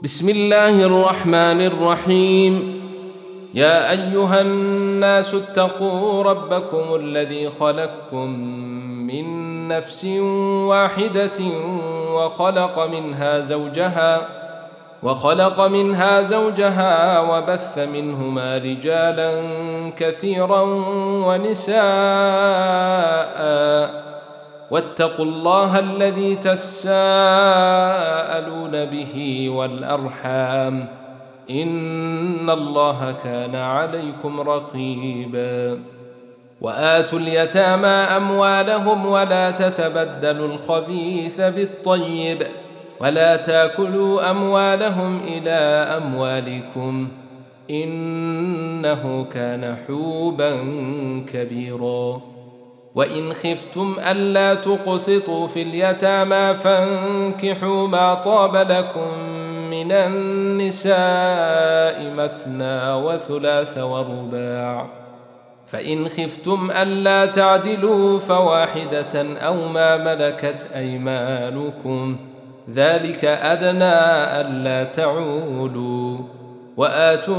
بسم الله الرحمن الرحيم. يا أيها الناس اتقوا ربكم الذي خلقكم من نفس واحدة وخلق منها زوجها وبث منهما رجالا كثيرا ونساء، واتقوا الله الذي تساءلون به والأرحام، إن الله كان عليكم رقيبا. وآتوا اليتامى أموالهم ولا تتبدلوا الخبيث بالطيب ولا تاكلوا أموالهم إلى أموالكم، إنه كان حوبا كبيرا. وإن خفتم ألا تقسطوا في اليتامى فانكحوا ما طاب لكم من النساء مثنى وثلاث ورباع، فإن خفتم ألا تعدلوا فواحدة أو ما ملكت أيمانكم، ذلك أدنى ألا تعولوا. وآتوا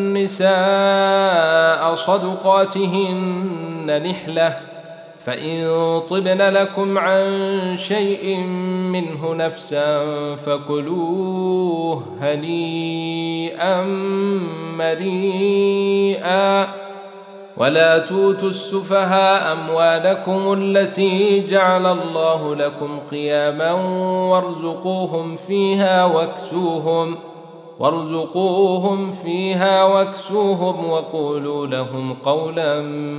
النساء صدقاتهن نحلة، فإن طبن لكم عن شيء منه نفسا فكلوه هنيئا مريئا. ولا توتوا السفهاء أموالكم التي جعل الله لكم قياما وارزقوهم فيها واكسوهم وقولوا لهم قولا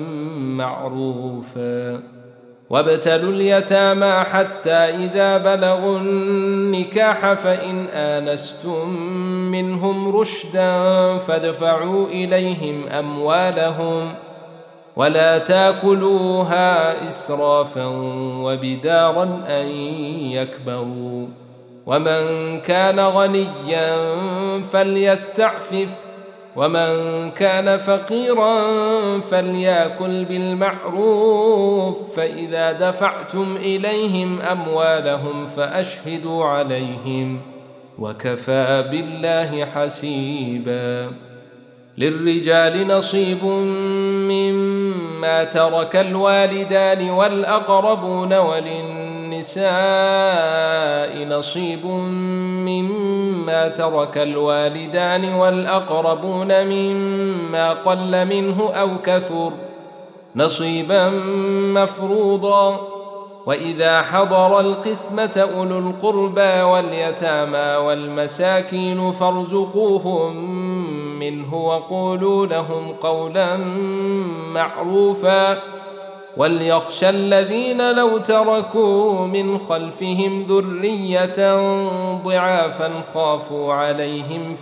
معروفا. وابتلوا اليتامى حتى إذا بلغوا النكاح فإن آنستم منهم رشدا فادفعوا إليهم أموالهم ولا تاكلوها إسرافا وبدارا أن يكبروا. ومن كان غنيا فليستعفف، ومن كان فقيرا فليأكل بالمعروف، فإذا دفعتم إليهم أموالهم فأشهدوا عليهم، وكفى بالله حسيبا. للرجال نصيب مما ترك الوالدان والأقربون، وللنساء نصيب مما ترك الوالدان والأقربون مما قل منه أو كثر نصيبا مفروضا. وإذا حضر القسمة أولو القربى واليتامى والمساكين فارزقوهم منه وقولوا لهم قولا معروفا. وليخشى الذين لو تركوا من خلفهم ذرية ضعافا خافوا عليهم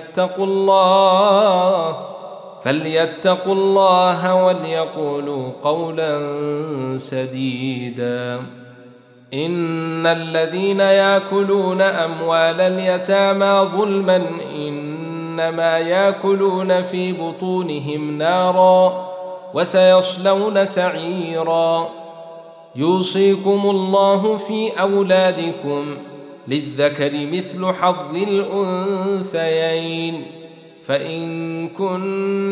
فليتقوا الله وليقولوا قولا سديدا. إن الذين يأكلون أموال اليتامى ظلما إنما يأكلون في بطونهم نارا وسيصلون سعيرا. يوصيكم الله في أولادكم للذكر مثل حظ الأنثيين، فإن كن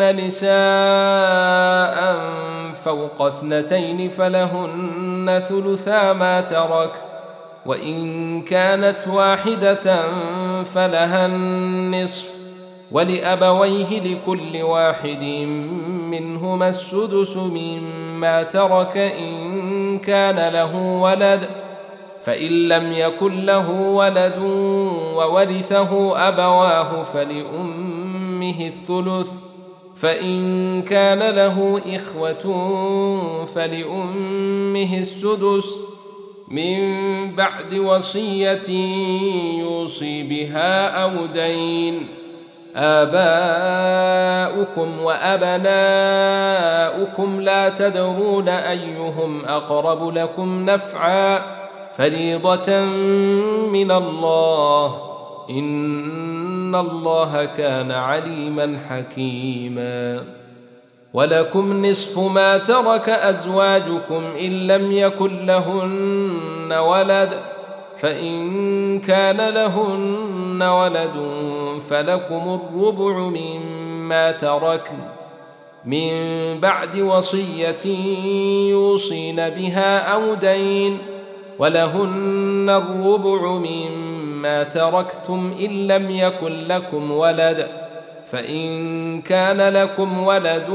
نساء فوق 2 فلهن ثلثا ما ترك، وإن كانت واحدة فلها النصف، ولأبويه لكل واحد منهما السدس مما ترك إن كان له ولد، فإن لم يكن له ولد وورثه أبواه فلأمه الثلث، فإن كان له إخوة فلأمه السدس من بعد وصية يوصي بها أو دين. آباؤكم وأبناؤكم لا تدرون أيهم أقرب لكم نفعا، فريضة من الله، إن الله كان عليما حكيما. ولكم نصف ما ترك أزواجكم إن لم يكن لهن ولد، فإن كان لهن ولد فلكم الربع مما تركن من بعد وصية يوصين بها أو دين، ولهن الربع مما تركتم إن لم يكن لكم ولد، فإن كان لكم ولد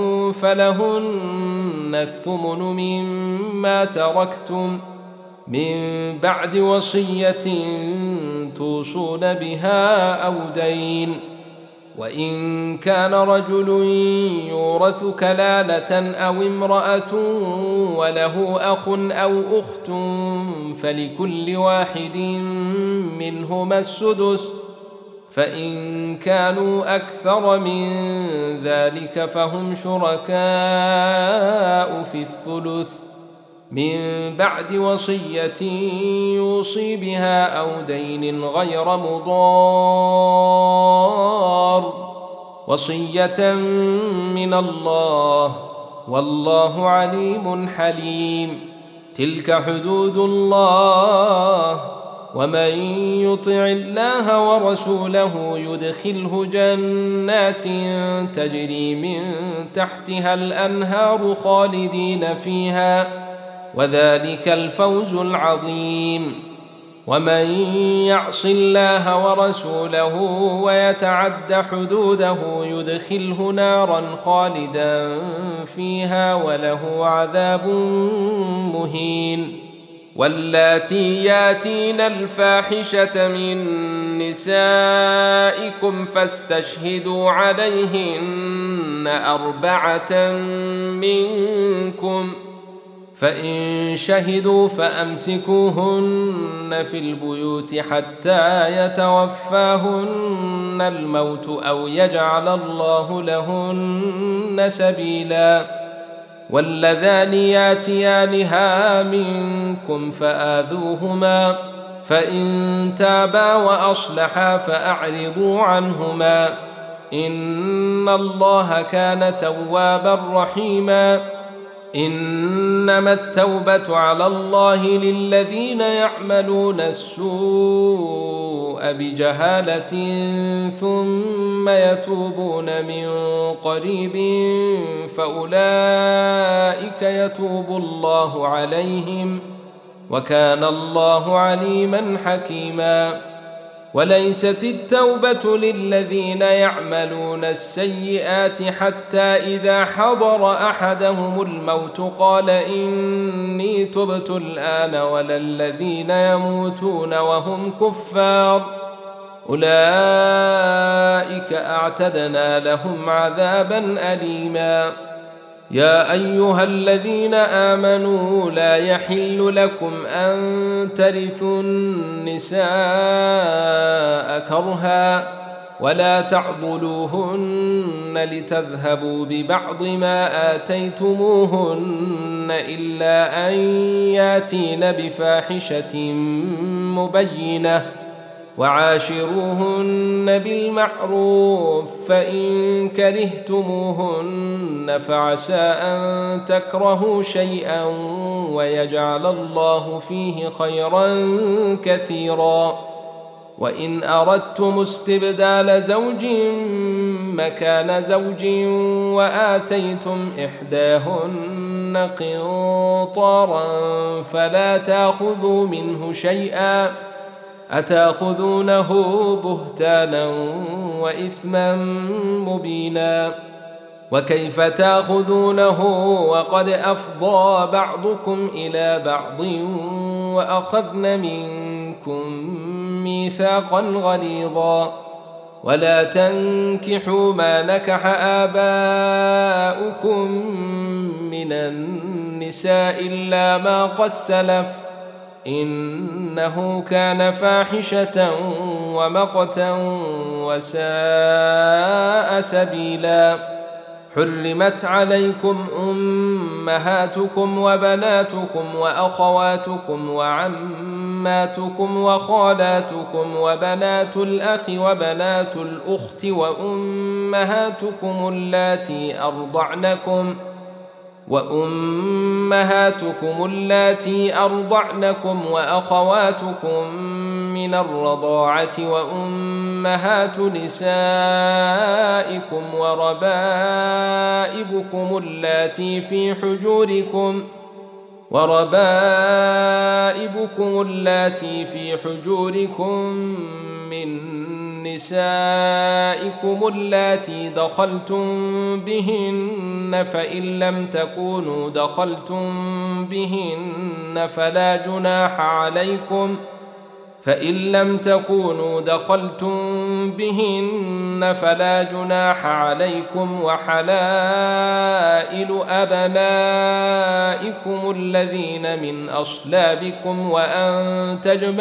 فلهن الثمن مما تركتم من بعد وصية توصون بها أو دين. وإن كان رجل يورث كلالة أو امرأة وله أخ أو أخت فلكل واحد منهما السدس، فإن كانوا أكثر من ذلك فهم شركاء في الثلث من بعد وصية يوصي بها أو دين غير مضار، وصية من الله والله عليم حليم. تلك حدود الله، ومن يطع الله ورسوله يدخله جنات تجري من تحتها الأنهار خالدين فيها، وذلك الفوز العظيم. ومن يعص الله ورسوله ويتعد حدوده يدخله نارا خالدا فيها وله عذاب مهين. واللاتي ياتين الفاحشة من نسائكم فاستشهدوا عليهن 4 منكم، فإن شهدوا فأمسكوهن في البيوت حتى يتوفاهن الموت أو يجعل الله لهن سبيلا. واللذان ياتيانها منكم فآذوهما، فإن تابا وأصلحا فأعرضوا عنهما، إن الله كان توابا رحيما. إنما التوبة على الله للذين يعملون السوء بجهالة ثم يتوبون من قريب فأولئك يتوب الله عليهم، وكان الله عليما حكيما. وليست التوبة للذين يعملون السيئات حتى إذا حضر أحدهم الموت قال إني تبت الآن، ولا الذين يموتون وهم كفار، أولئك أعتدنا لهم عذابا أليما. يا أيها الذين آمنوا لا يحل لكم أن ترثوا النساء كرها ولا تعضلوهن لتذهبوا ببعض ما آتيتموهن إلا أن ياتين بفاحشة مبينة، وعاشروهن بالمعروف، فإن كرهتموهن فعسى أن تكرهوا شيئا ويجعل الله فيه خيرا كثيرا. وإن أردتم استبدال زوج مكان زوج وآتيتم إحداهن قنطارا فلا تأخذوا منه شيئا، أتأخذونه بهتانا وإثما مبينا. وكيف تأخذونه وقد أفضى بعضكم إلى بعض وأخذن منكم ميثاقا غليظا. ولا تنكحوا ما نكح آباؤكم من النساء إلا ما قد سلف، إنه كان فاحشة ومقتا وساء سبيلا. حرمت عليكم أمهاتكم وبناتكم وأخواتكم وعماتكم وخالاتكم وبنات الأخ وبنات الأخت وأمهاتكم اللاتي أرضعنكم وأمهاتكم اللاتي أرضعنكم وأخواتكم من الرضاعة وأمهات نسائكم وربائبكم اللاتي في حجوركم من نسائكم اللاتي دخلتم بهن فإن لم تكونوا دخلتم بهن فلا جناح عليكم وحلائل أبنائكم الذين من أصلابكم وأن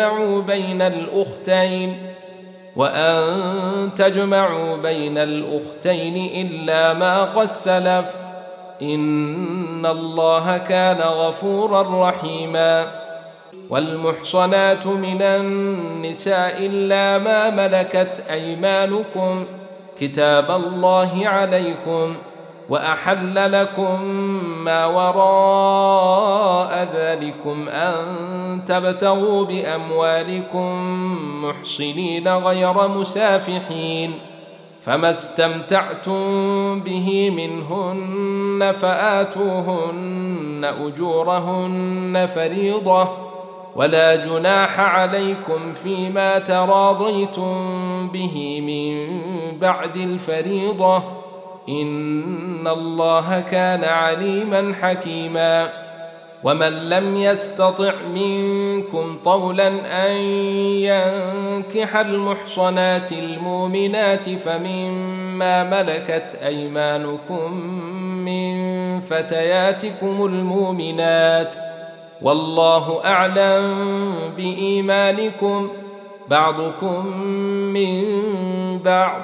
تجمعوا بين الأختين إلا ما قد سلف إن الله كان غفورا رحيما والمحصنات من النساء إلا ما ملكت أيمانكم كتاب الله عليكم وأحل لكم ما وراء ذلكم أن تبتغوا بأموالكم محصنين غير مسافحين فما استمتعتم به منهن فآتوهن أجورهن فريضة ولا جناح عليكم فيما تراضيتم به من بعد الفريضة إن الله كان عليما حكيما ومن لم يستطع منكم طولا أن ينكح المحصنات المؤمنات فمما ملكت أيمانكم من فتياتكم المؤمنات والله أعلم بإيمانكم بعضكم من بعض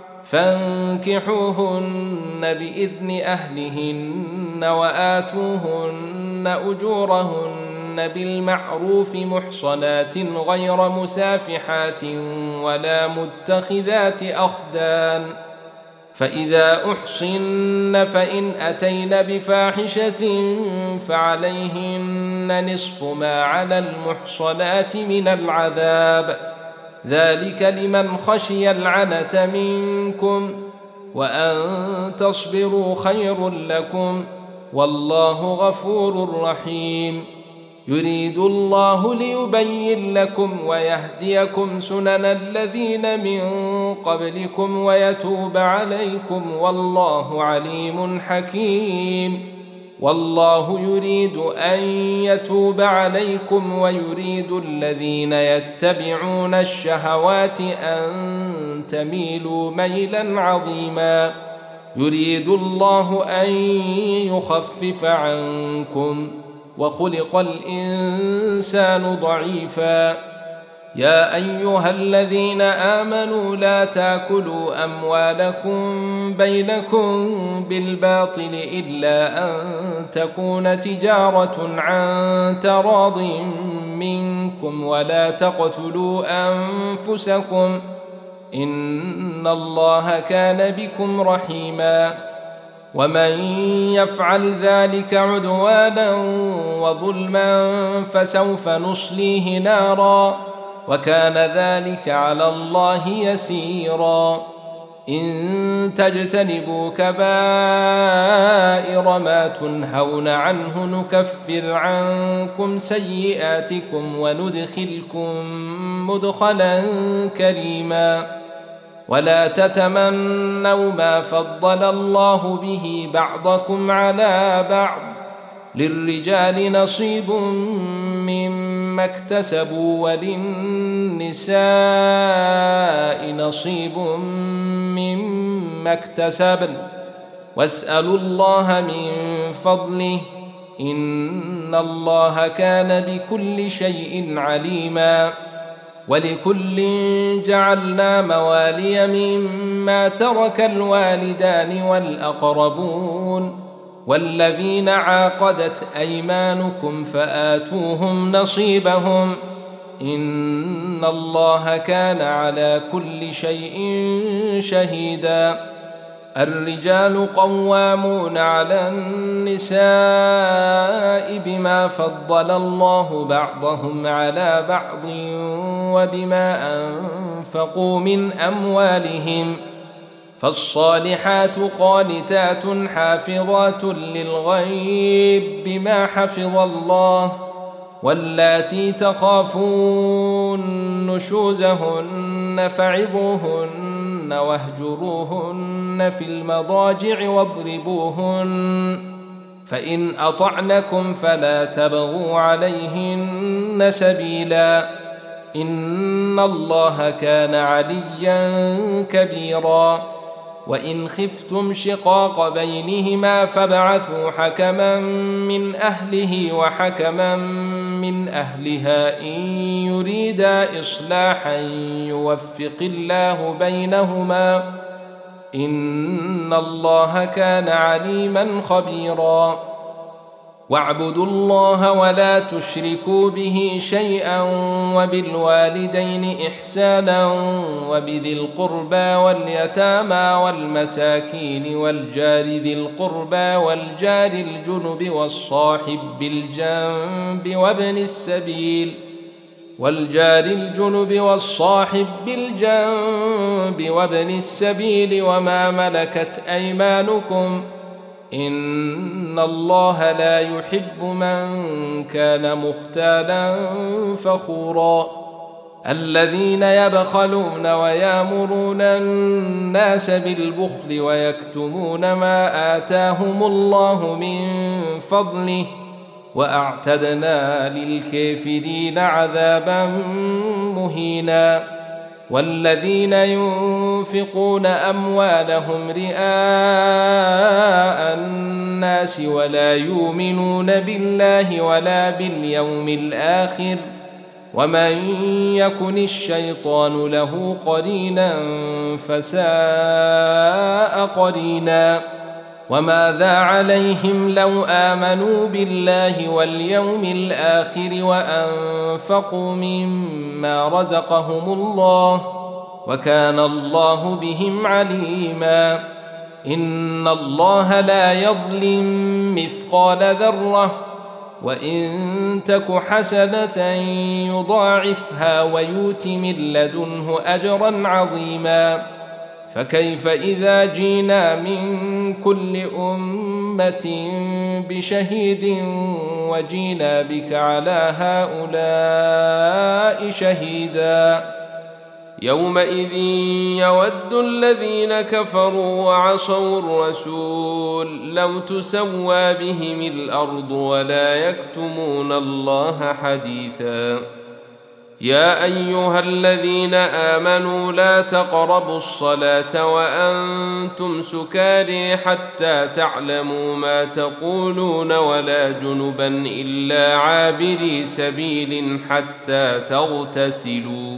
فانكحوهن بإذن أهلهن وآتوهن أجورهن بالمعروف محصنات غير مسافحات ولا متخذات أخدان فإذا أحصن فإن أتين بفاحشة فعليهن نصف ما على المحصنات من العذاب ذلك لمن خشي العنة منكم وأن تصبروا خير لكم والله غفور رحيم يريد الله ليبين لكم ويهديكم سنن الذين من قبلكم ويتوب عليكم والله عليم حكيم والله يريد أن يتوب عليكم ويريد الذين يتبعون الشهوات أن تميلوا ميلا عظيما يريد الله أن يخفف عنكم وخلق الإنسان ضعيفا يا أيها الذين آمنوا لا تاكلوا أموالكم بينكم بالباطل إلا أن تكون تجارة عن تراض منكم ولا تقتلوا أنفسكم إن الله كان بكم رحيما ومن يفعل ذلك عدوانا وظلما فسوف نصليه نارا وكان ذلك على الله يسيرا إن تجتنبوا كبائر ما تنهون عنه نكفر عنكم سيئاتكم وندخلكم مدخلا كريما ولا تتمنوا ما فضل الله به بعضكم على بعض للرجال نصيب مما اكتسبوا وللنساء نصيب مما اكتسبن واسألوا الله من فضله إن الله كان بكل شيء عليما ولكل جعلنا موالي مما ترك الوالدان والأقربون والذين عاقدت أيمانكم فآتوهم نصيبهم إن الله كان على كل شيء شهيدا الرجال قوامون على النساء بما فضل الله بعضهم على بعض وبما أنفقوا من أموالهم، فالصالحات قانتات حافظات للغيب بما حفظ الله، واللاتي تخافون نشوزهن فعظوهن واهجروهن في المضاجع واضربوهن، فإن أطعنكم فلا تبغوا عليهن سبيلا، إن الله كان عليا كبيرا. وإن خفتم شقاق بينهما فابعثوا حكما من أهله وحكما من أهلها إن يريدا إصلاحا يوفق الله بينهما، إن الله كان عليما خبيرا. واعبدوا الله ولا تشركوا به شيئا وبالوالدين إحسانا وبذي القربى واليتامى والمساكين والجار ذي القربى والجار الجنب والصاحب بالجنب وابن السبيل وما ملكت أيمانكم، إن الله لا يحب من كان مختالا فخورا. الذين يبخلون ويامرون الناس بالبخل ويكتمون ما آتاهم الله من فضله، وأعتدنا للكافرين عذابا مهينا. والذين ينفقون أموالهم رئاء الناس ولا يؤمنون بالله ولا باليوم الآخر، ومن يكن الشيطان له قرينا فساء قرينا. وماذا عليهم لو آمنوا بالله واليوم الآخر وأنفقوا مما رزقهم الله، وكان الله بهم عليما. إن الله لا يظلم مثقال ذرة، وإن تك حسنة يضاعفها ويؤت من لدنه أجرا عظيما. فكيف إذا جينا من كل أمة بشهيد وجينا بك على هؤلاء شهيدا، يومئذ يود الذين كفروا وعصوا الرسول لو تسوى بهم الأرض ولا يكتمون الله حديثا. يا أيها الذين آمنوا لا تقربوا الصلاة وأنتم سكارى حتى تعلموا ما تقولون ولا جنبا إلا عابري سبيل حتى تغتسلوا،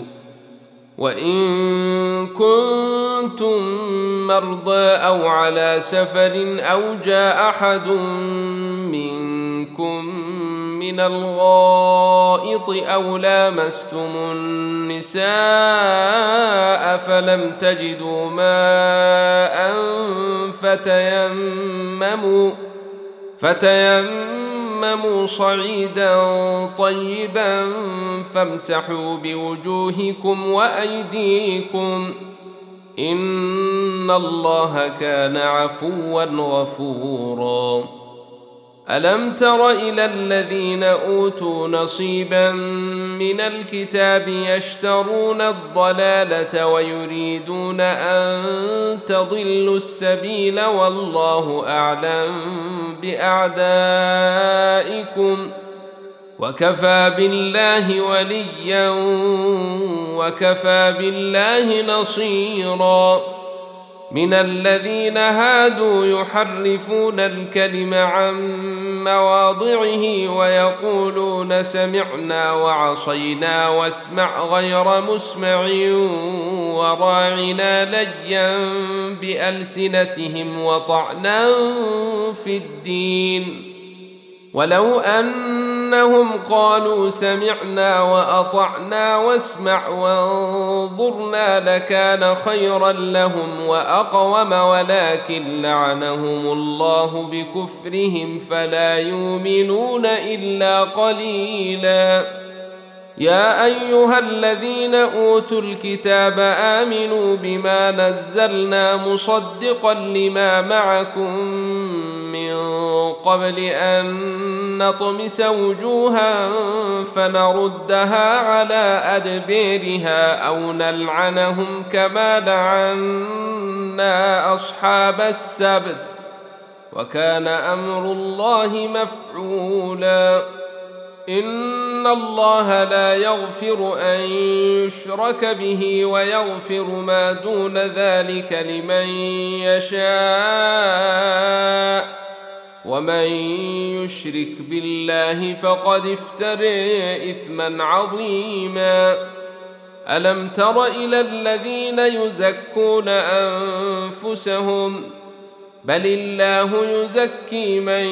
وإن كنتم مرضى أو على سفر أو جاء أحد منكم من الغائط أو لامستم النساء فلم تجدوا ماء فتيمموا صعيدا طيبا فامسحوا بوجوهكم وأيديكم، إن الله كان عفوا غفورا. ألم تر إلى الذين أوتوا نصيبا من الكتاب يشترون الضلالة ويريدون أن تضلوا السبيل والله أعلم بأعدائكم، وكفى بالله وليا وكفى بالله نصيرا. من الذين هادوا يحرفون الكلم عن مواضعه ويقولون سمعنا وعصينا واسمع غير مسمع وراعنا ليا بألسنتهم وطعنا في الدين، ولو أنهم قالوا سمعنا وأطعنا واسمع وانظرنا لكان خيرا لهم وأقوم، ولكن لعنهم الله بكفرهم فلا يؤمنون إلا قليلا. يا أيها الذين أوتوا الكتاب آمنوا بما نزلنا مصدقا لما معكم من قبل أن نطمس وجوها فنردها على أدبيرها أو نلعنهم كما لعنا أصحاب السبت، وكان أمر الله مفعولا. إن الله لا يغفر أن يشرك به ويغفر ما دون ذلك لمن يشاء، ومن يشرك بالله فقد افترى إثما عظيما. ألم تر إلى الذين يزكون أنفسهم بل الله يزكي من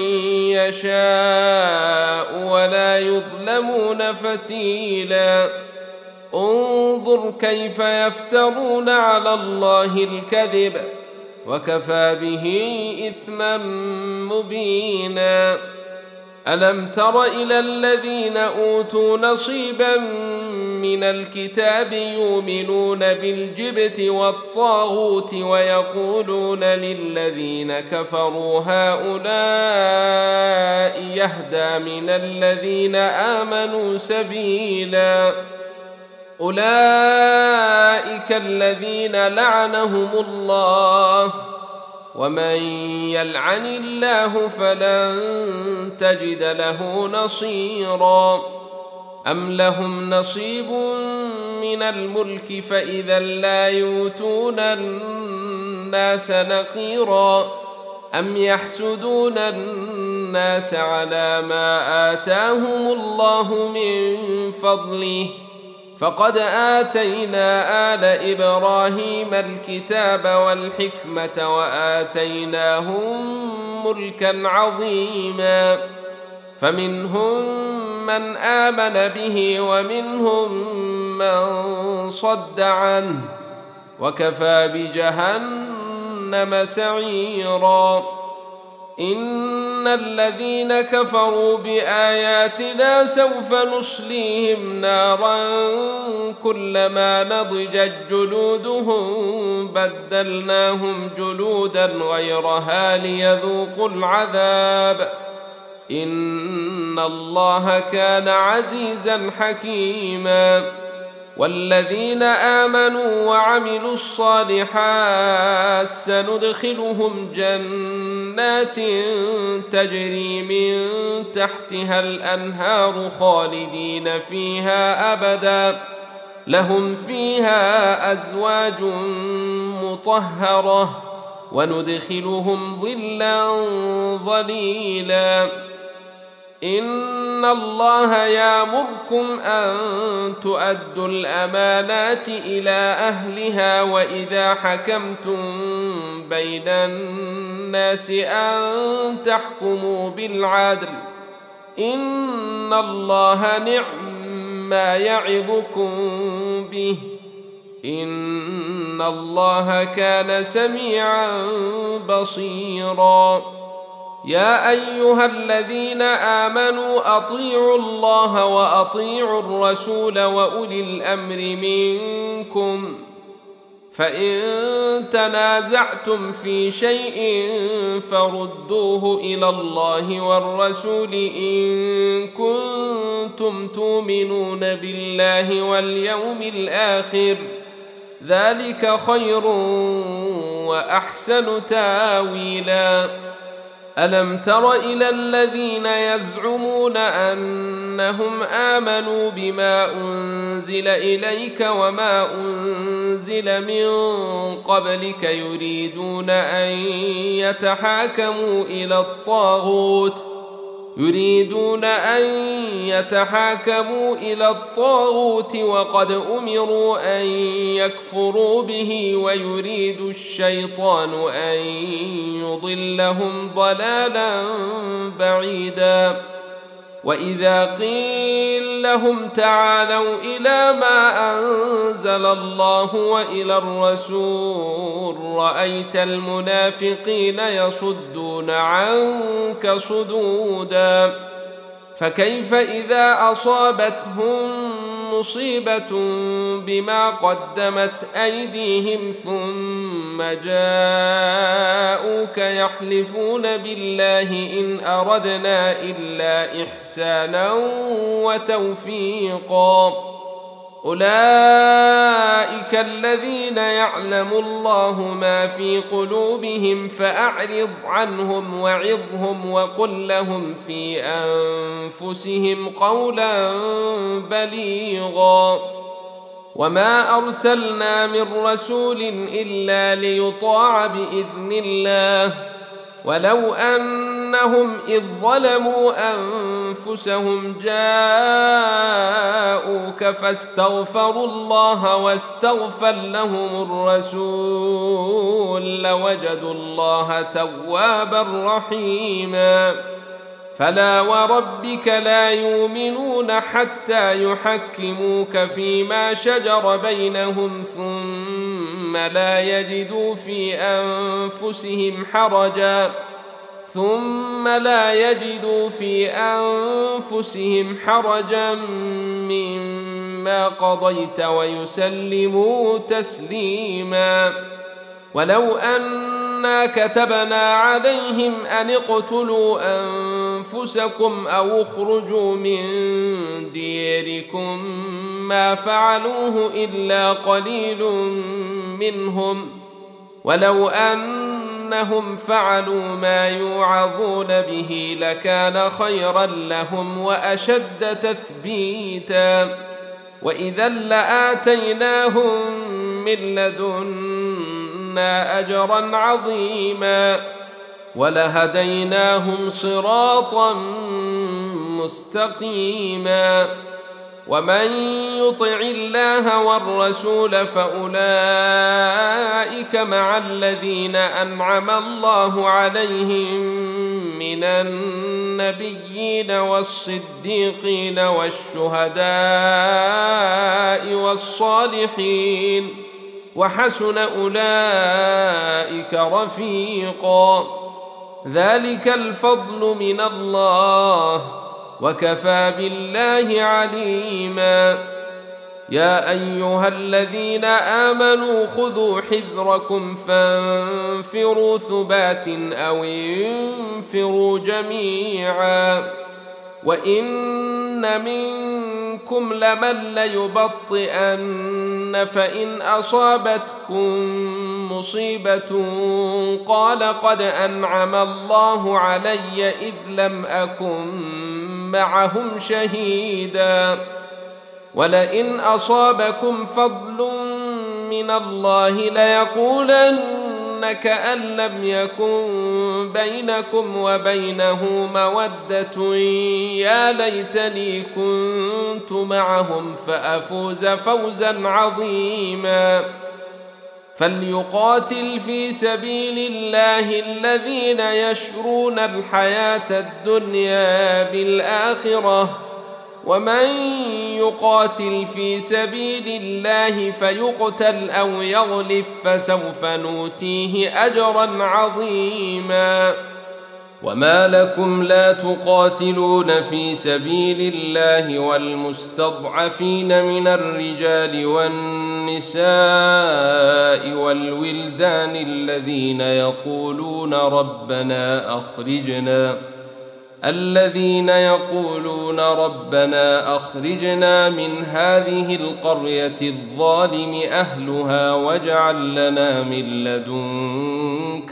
يشاء ولا يظلمون فتيلا. انظر كيف يفترون على الله الكذب وكفى به إثما مبينا. ألم تر إلى الذين أوتوا نصيبا من الكتاب يؤمنون بالجبت والطاغوت ويقولون للذين كفروا هؤلاء يهدى من الذين آمنوا سبيلا. أولئك الذين لعنهم الله، ومن يلعن الله فلن تجد له نصيرا. أم لهم نصيب من الملك فإذا لا يؤتون الناس نقيرا، أم يحسدون الناس على ما آتاهم الله من فضله، فقد آتينا آل إبراهيم الكتاب والحكمة وآتيناهم ملكا عظيما. فمنهم من آمن به ومنهم من صد عنه، وكفى بجهنم سعيرا. إن الذين كفروا بآياتنا سوف نصليهم نارا كلما نضجت جلودهم بدلناهم جلودا غيرها ليذوقوا العذاب، إن الله كان عزيزا حكيما. والذين آمنوا وعملوا الصالحات سندخلهم جنات تجري من تحتها الأنهار خالدين فيها أبدا، لهم فيها أزواج مطهرة وندخلهم ظلا ظليلا. إن الله يأمركم أن تؤدوا الأمانات إلى أهلها وإذا حكمتم بين الناس أن تحكموا بالعدل، إن الله نعم ما يعظكم به، إن الله كان سميعا بصيرا. يا أيها الذين آمنوا أطيعوا الله وأطيعوا الرسول وأولي الأمر منكم، فإن تنازعتم في شيء فردوه إلى الله والرسول إن كنتم تؤمنون بالله واليوم الآخر، ذلك خير وأحسن تاويلا. ألم تر إلى الذين يزعمون أنهم آمنوا بما أنزل إليك وما أنزل من قبلك يريدون أن يتحاكموا إلى الطاغوت يريدون أن يتحاكموا إلى الطاغوت وقد أمروا أن يكفروا به ويريد الشيطان أن يضلهم ضلالا بعيدا وإذا قيل لهم تعالوا إلى ما أنزل الله وإلى الرسول رأيت المنافقين يصدون عنك صدودا فكيف إذا أصابتهم مصيبة بما قدمت أيديهم ثم جاءوك يحلفون بالله إن أردنا إلا إحسانا وتوفيقا أولئك الذين يعلم الله ما في قلوبهم فأعرض عنهم وعظهم وقل لهم في أنفسهم قولا بليغا وما أرسلنا من رسول إلا ليطاع بإذن الله ولو أنهم إذ ظلموا أنفسهم جاءوك فاستغفروا الله واستغفر لهم الرسول لوجدوا الله توابا رحيما فلا وربك لا يؤمنون حتى يحكموك فيما شجر بينهم ثم لا يجدوا في أنفسهم حرجا مما قضيت ويسلموا تسليما ولو أنا كتبنا عليهم أن اقتلوا أنفسكم أو اخرجوا من ديركم ما فعلوه إلا قليل منهم ولو أنهم فعلوا ما يوعظون به لكان خيرا لهم وأشد تثبيتا وإذا لآتيناهم من لدنا أجرا عظيما ولهديناهم صراطا مستقيما ومن يطع الله والرسول فأولئك مع الذين أنعم الله عليهم من النبيين والصديقين والشهداء والصالحين وحسن أولئك رفيقا ذلك الفضل من الله وكفى بالله عليما يا أيها الذين آمنوا خذوا حذركم فانفروا ثبات أو انفروا جميعا وإن منكم لمن ليبطئن فإن أصابتكم مصيبة قال قد أنعم الله علي إذ لم أكن معهم شهيدا ولئن أصابكم فضل من الله ليقولن كأن لم يكن بينكم وبينه مودة يا ليتني كنت معهم فأفوز فوزا عظيما فليقاتل في سبيل الله الذين يشرون الحياة الدنيا بالآخرة ومن يقاتل في سبيل الله فيقتل أو يغلف فسوف نؤتيه أجرا عظيما وما لكم لا تقاتلون في سبيل الله والمستضعفين من الرجال والنساء والولدان الذين يقولون ربنا أخرجنا من هذه القرية الظالم أهلها واجعل لنا من لدنك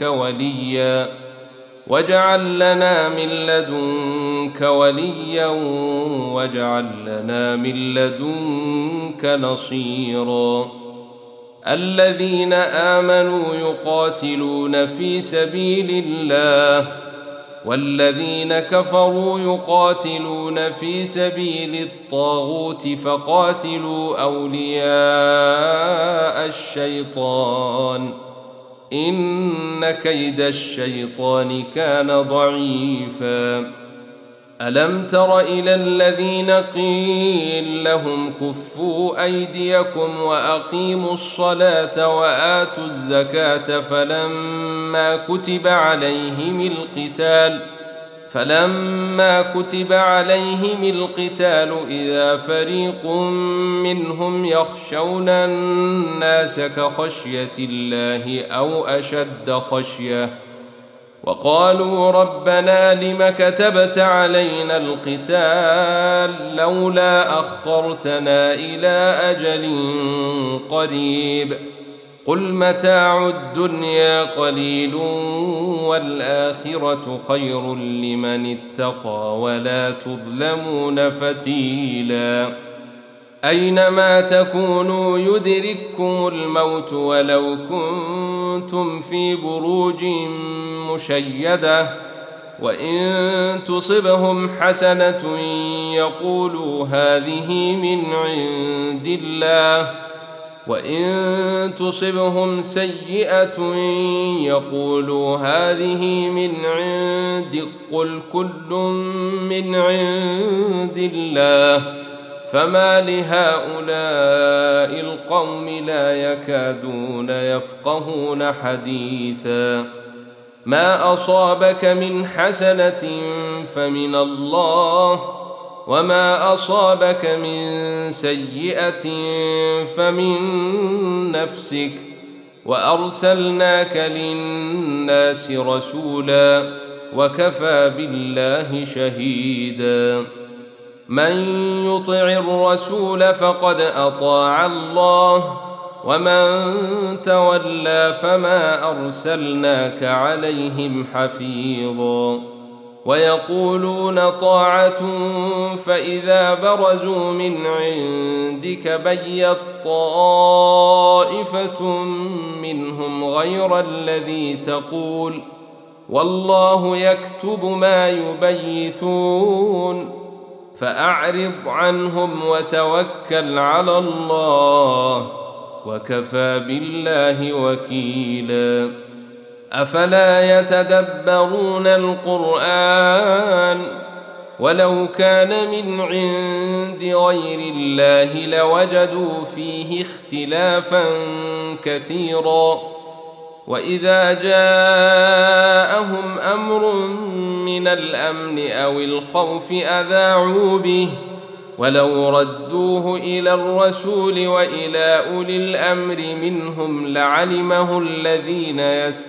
وليا واجعل لنا من لدنك نصيرا الذين آمنوا يقاتلون في سبيل الله والذين كفروا يقاتلون في سبيل الطاغوت فقاتلوا أولياء الشيطان إن كيد الشيطان كان ضعيفا. ألم تر إلى الذين قيل لهم كفوا أيديكم وأقيموا الصلاة وآتوا الزكاة فلما كتب عليهم القتال إذا فريق منهم يخشون الناس كخشية الله أو أشد خشية وقالوا ربنا لم كتبت علينا القتال لولا أخرتنا إلى أجل قريب قل متاع الدنيا قليل والآخرة خير لمن اتقى ولا تظلمون فتيلا. أينما تكونوا يدرككم الموت ولو كنتم في بروج مشيدة وإن تصبهم حسنة يقولوا هذه من عند الله وإن تصبهم سيئة يقولوا هذه من عندك قل كل من عند الله فما لهؤلاء القوم لا يكادون يفقهون حديثا. ما أصابك من حسنة فمن الله وما أصابك من سيئة فمن نفسك وأرسلناك للناس رسولا وكفى بالله شهيدا. من يطع الرسول فقد أطاع الله ومن تولى فما أرسلناك عليهم حفيظا. ويقولون طاعة فإذا برزوا من عندك بيت طائفة منهم غير الذي تقول والله يكتب ما يبيتون فأعرض عنهم وتوكل على الله وكفى بالله وكيلا. أفلا يتدبرون القرآن ولو كان من عند غير الله لوجدوا فيه اختلافا كثيرا وإذا جاءهم أمر من الأمن أو الخوف أذاعوا به ولو ردوه إلى الرسول وإلى أولي الأمر منهم لعلمه الذين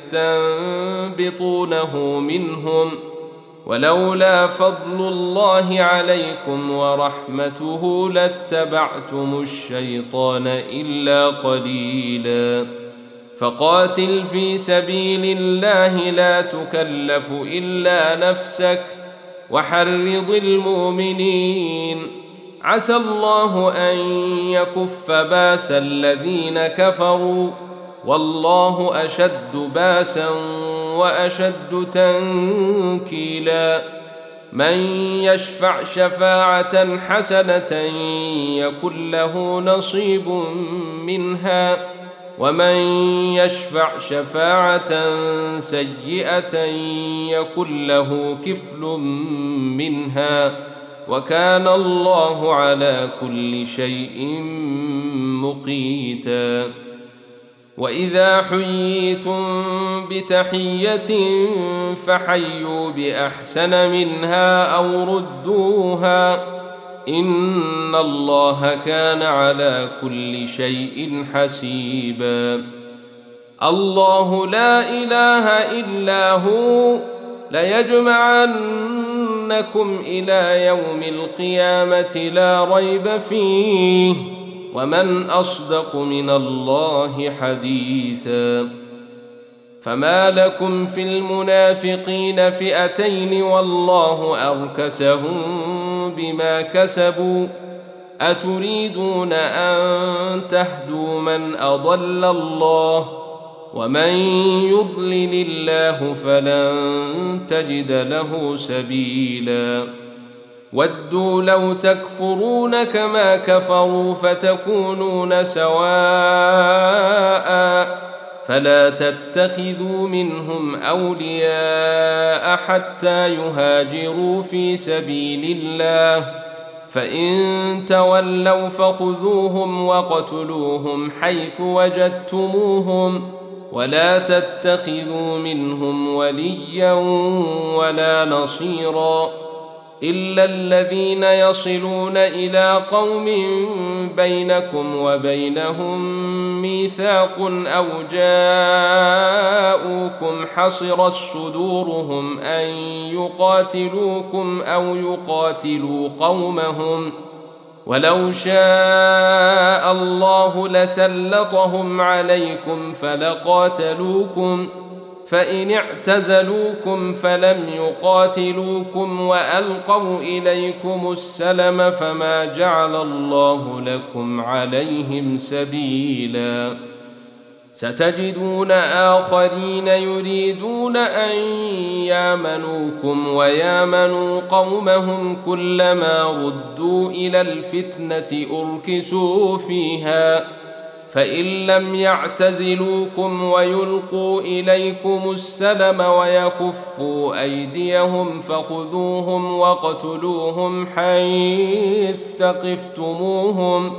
يستنبطونه منهم ولولا فضل الله عليكم ورحمته لاتبعتم الشيطان إلا قليلا. فقاتل في سبيل الله لا تكلف إلا نفسك وحرض المؤمنين عسى الله أن يكف باس الذين كفروا والله أشد باسا وأشد تنكيلا. من يشفع شفاعة حسنة يكن له نصيب منها ومن يشفع شفاعة سيئة يكن له كفل منها وكان الله على كل شيء مقيتا. وإذا حييتم بتحية فحيوا بأحسن منها أو ردوها إن الله كان على كل شيء حسيبا. الله لا إله إلا هو ليجمعنكم إلى يوم القيامة لا ريب فيه ومن أصدق من الله حديثا. فما لكم في المنافقين فئتين والله أركسهم بما كسبوا أتريدون أن تهدوا من أضل الله ومن يضلل الله فلن تجد له سبيلا ودوا لو تكفرون كما كفروا فتكونون سواء فلا تتخذوا منهم أولياء حتى يهاجروا في سبيل الله فإن تولوا فخذوهم وقتلوهم حيث وجدتموهم ولا تتخذوا منهم وليا ولا نصيرا إلا الذين يصلون إلى قوم بينكم وبينهم ميثاق أو جاءوكم حصرت صدورهم أن يقاتلوكم أو يقاتلوا قومهم ولو شاء الله لسلطهم عليكم فلقاتلوكم فإن اعتزلوكم فلم يقاتلوكم وألقوا إليكم السلم فما جعل الله لكم عليهم سبيلا ستجدون آخرين يريدون أن يامنوكم ويامنوا قومهم كلما ردوا إلى الفتنة أركسوا فيها فإن لم يعتزلوكم ويلقوا إليكم السلم ويكفوا أيديهم فخذوهم واقتلوهم حيث ثقفتموهم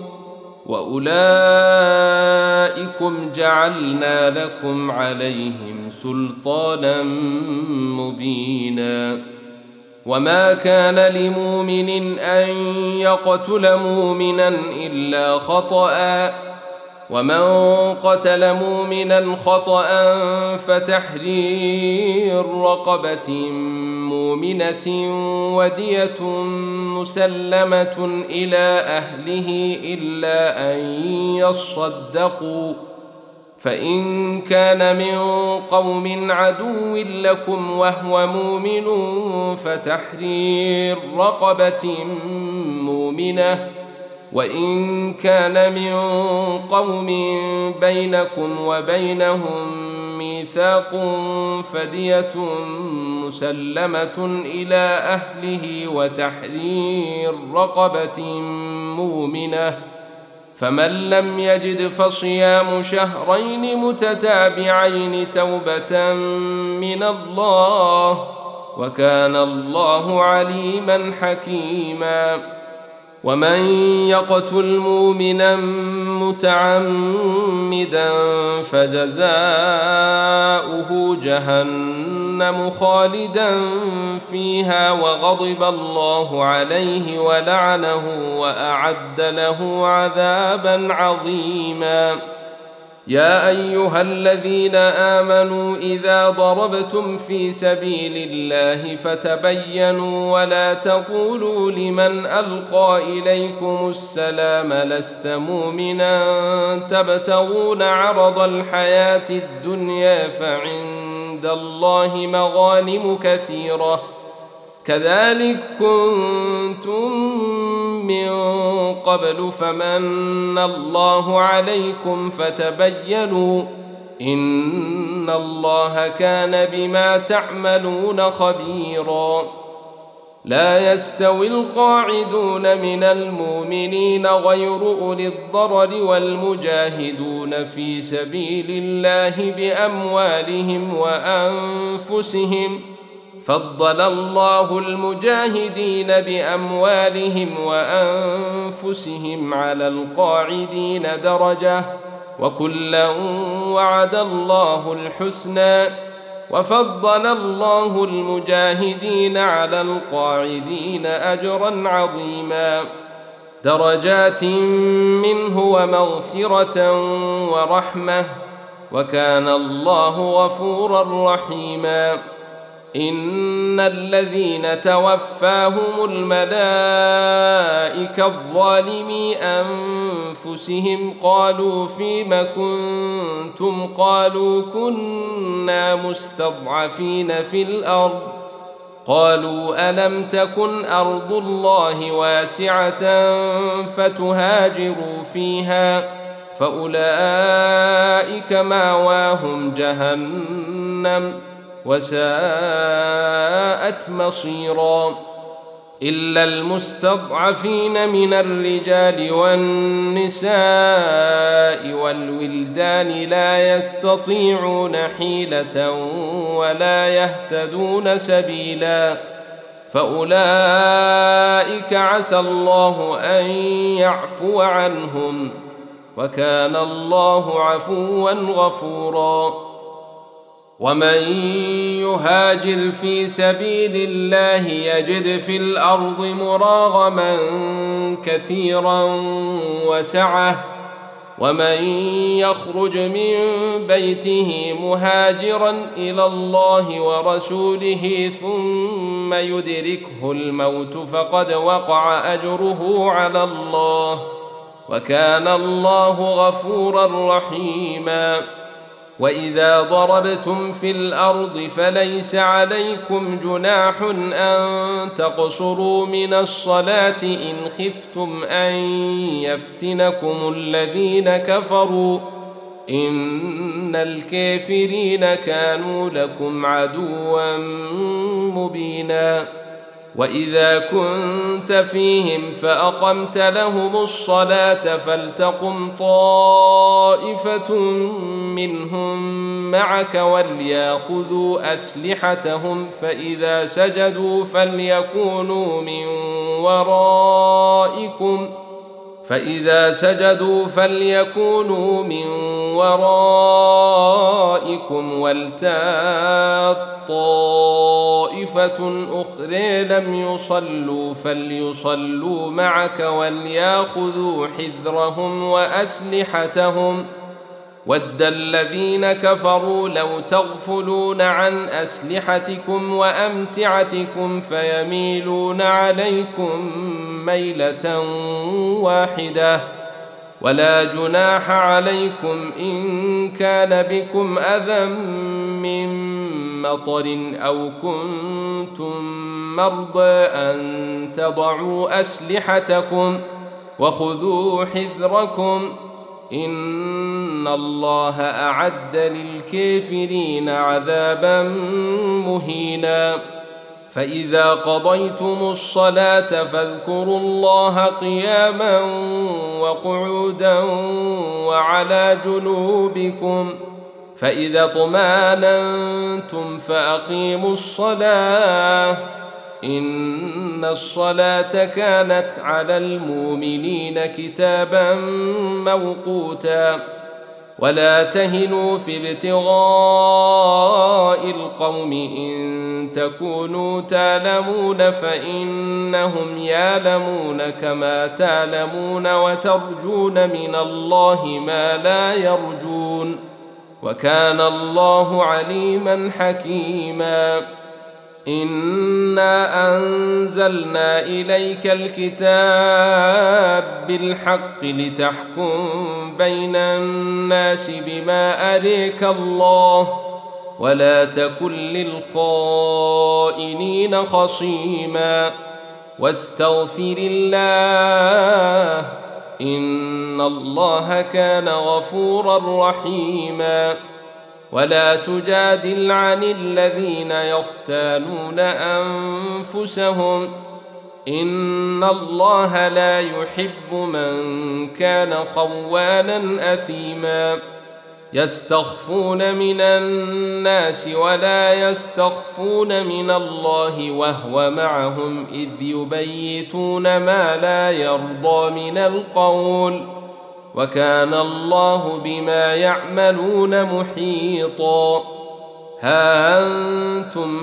وأولئكم جعلنا لكم عليهم سلطانا مبينا وما كان لمؤمن أن يقتل مؤمنا إلا خطأ ومن قتل مؤمنا خطأ فتحرير رقبة مؤمنة ودية مسلمة إلى أهله إلا أن يصدقوا فإن كان من قوم عدو لكم وهو مؤمن فتحرير رقبة مؤمنة وإن كان من قوم بينكم وبينهم ميثاق فدية مسلمة إلى أهله وتحرير رقبة مؤمنة فمن لم يجد فصيام شهرين متتابعين توبة من الله وكان الله عليما حكيما ومن يقتل مؤمنا متعمدا فجزاؤه جهنم خالدا فيها وغضب الله عليه ولعنه وأعد له عذابا عظيما يا أيها الذين آمنوا إذا ضربتم في سبيل الله فتبينوا ولا تقولوا لمن ألقى إليكم السلام لست مؤمنا تبتغون عرض الحياة الدنيا فعند الله مغانم كثيرة كذلك كنتم من قبل فمن الله عليكم فتبينوا إن الله كان بما تعملون خبيرا لا يستوي القاعدون من المؤمنين غير أولي الضرر والمجاهدون في سبيل الله بأموالهم وأنفسهم فضل الله المجاهدين بأموالهم وأنفسهم على القاعدين درجة وكلا وعد الله الحسنى وفضل الله المجاهدين على القاعدين أجرا عظيما درجات منه ومغفرة ورحمة وكان الله غفورا رحيما إن الذين توفاهم الملائكة الظالمي أنفسهم قالوا فيم كنتم قالوا كنا مستضعفين في الأرض قالوا ألم تكن أرض الله واسعة فتهاجروا فيها فأولئك مأواهم جهنم وساءت مصيرا إلا المستضعفين من الرجال والنساء والولدان لا يستطيعون حيلة ولا يهتدون سبيلا فأولئك عسى الله أن يعفو عنهم وكان الله عفوا غفورا ومن يهاجر في سبيل الله يجد في الأرض مراغما كثيرا وسعة ومن يخرج من بيته مهاجرا إلى الله ورسوله ثم يدركه الموت فقد وقع أجره على الله وكان الله غفورا رحيما وإذا ضربتم في الأرض فليس عليكم جناح أن تقصروا من الصلاة إن خفتم أن يفتنكم الذين كفروا إن الكافرين كانوا لكم عدوا مبينا وإذا كنت فيهم فأقمت لهم الصلاة فلتقم طائفة منهم معك وليأخذوا أسلحتهم فإذا سجدوا فليكونوا من ورائكم ولتأت طائفة أخرى لم يصلوا فليصلوا معك وليأخذوا حذرهم وأسلحتهم ود الذين كفروا لو تغفلون عن أسلحتكم وأمتعتكم فيميلون عليكم ميلة واحدة ولا جناح عليكم إن كان بكم أذى من مطر أو كنتم مرضى أن تضعوا أسلحتكم وخذوا حذركم إن الله أعد للكافرين عذابا مهينا فإذا قضيتم الصلاة فاذكروا الله قياما وقعودا وعلى جنوبكم فإذا اطمأننتم فأقيموا الصلاة إن الصلاة كانت على المؤمنين كتابا موقوتا ولا تهنوا في ابتغاء القوم إن تكونوا تعلمون فإنهم يعلمون كما تعلمون وترجون من الله ما لا يرجون وكان الله عليما حكيما إنا أنزلنا إليك الكتاب بالحق لتحكم بين الناس بما أريك الله ولا تكن للخائنين خصيما واستغفر الله إن الله كان غفورا رحيما ولا تجادل عن الذين يختانون أنفسهم إن الله لا يحب من كان خوانا أثيما يستخفون من الناس ولا يستخفون من الله وهو معهم إذ يبيتون ما لا يرضى من القول وكان الله بما يعملون محيطا ها أنتم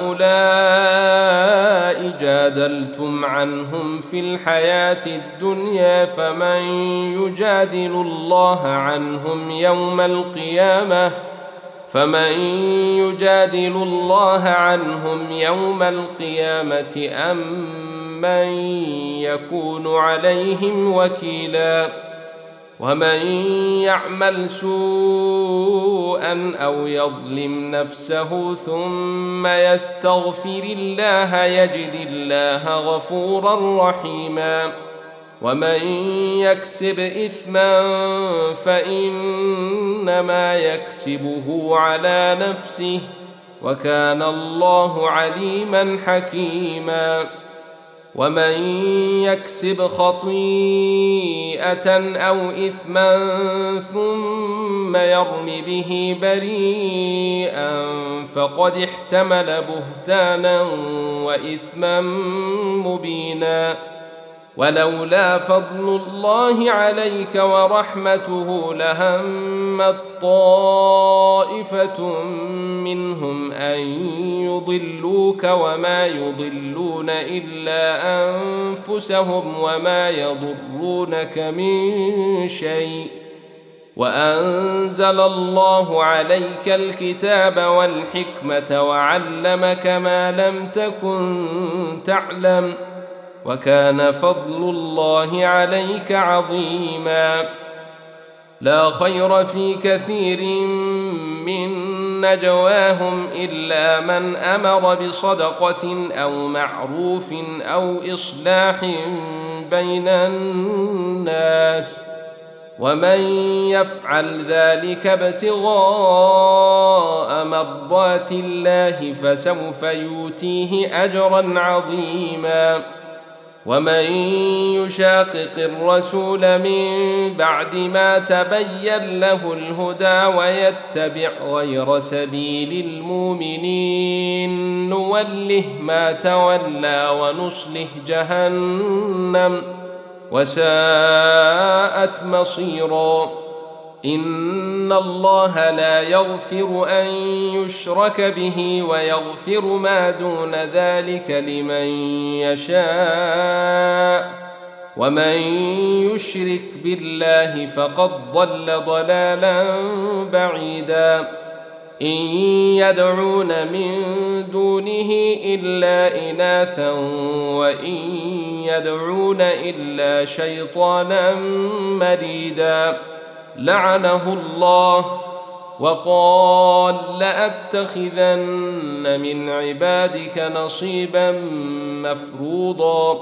هؤلاء جادلتم عنهم في الحياة الدنيا فمن يجادل الله عنهم يوم القيامة أم من يكون عليهم وكيلا ومن يعمل سوءا أو يظلم نفسه ثم يستغفر الله يجد الله غفورا رحيما ومن يكسب إثما فإنما يكسبه على نفسه وكان الله عليما حكيما ومن يكسب خطيئة أو إثما ثم يرم به بريئا فقد احتمل بهتانا وإثما مبينا ولولا فضل الله عليك ورحمته لهمت طائفة منهم أن يضلوك وما يضلون إلا أنفسهم وما يضرونك من شيء وأنزل الله عليك الكتاب والحكمة وعلمك ما لم تكن تعلم وكان فضل الله عليك عظيما لا خير في كثير من نجواهم إلا من أمر بصدقة أو معروف أو إصلاح بين الناس ومن يفعل ذلك ابتغاء مرضات الله فسوف يؤتيه أجرا عظيما ومن يشاقق الرسول من بعد ما تبين له الهدى ويتبع غير سبيل المؤمنين نوله ما تولى ونصله جهنم وساءت مصيرا إن الله لا يغفر أن يشرك به ويغفر ما دون ذلك لمن يشاء ومن يشرك بالله فقد ضل ضلالا بعيدا إن يدعون من دونه إلا إناثا وإن يدعون إلا شيطانا مريدا لعنه الله وقال لأتخذن من عبادك نصيبا مفروضا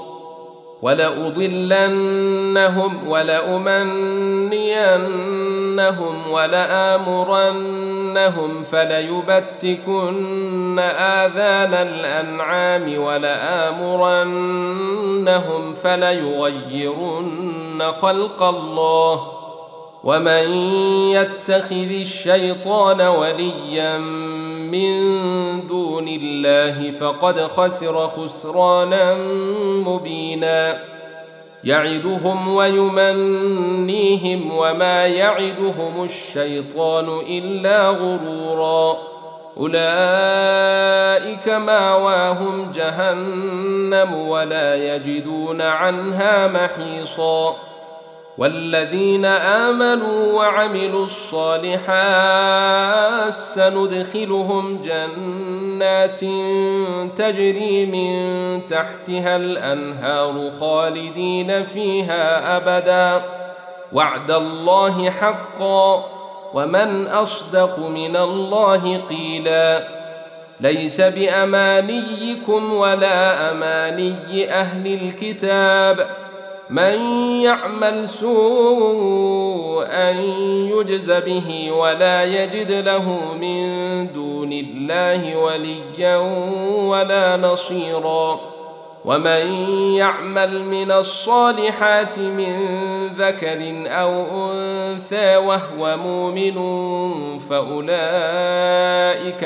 ولأضلنهم ولأمنينهم ولآمرنهم فليبتكن آذان الأنعام ولآمرنهم فليغيرن خلق الله ومن يتخذ الشيطان وليا من دون الله فقد خسر خسرانا مبينا يعدهم ويمنيهم وما يعدهم الشيطان إلا غرورا أولئك مأواهم جهنم ولا يجدون عنها محيصا والذين آمنوا وعملوا الصالحات سندخلهم جنات تجري من تحتها الأنهار خالدين فيها أبدا وعد الله حقا ومن أصدق من الله قيلا ليس بأمانيكم ولا أماني أهل الكتاب من يعمل سوءا يجز به ولا يجد له من دون الله وليا ولا نصيرا ومن يعمل من الصالحات من ذكر أو أنثى وهو مؤمن فأولئك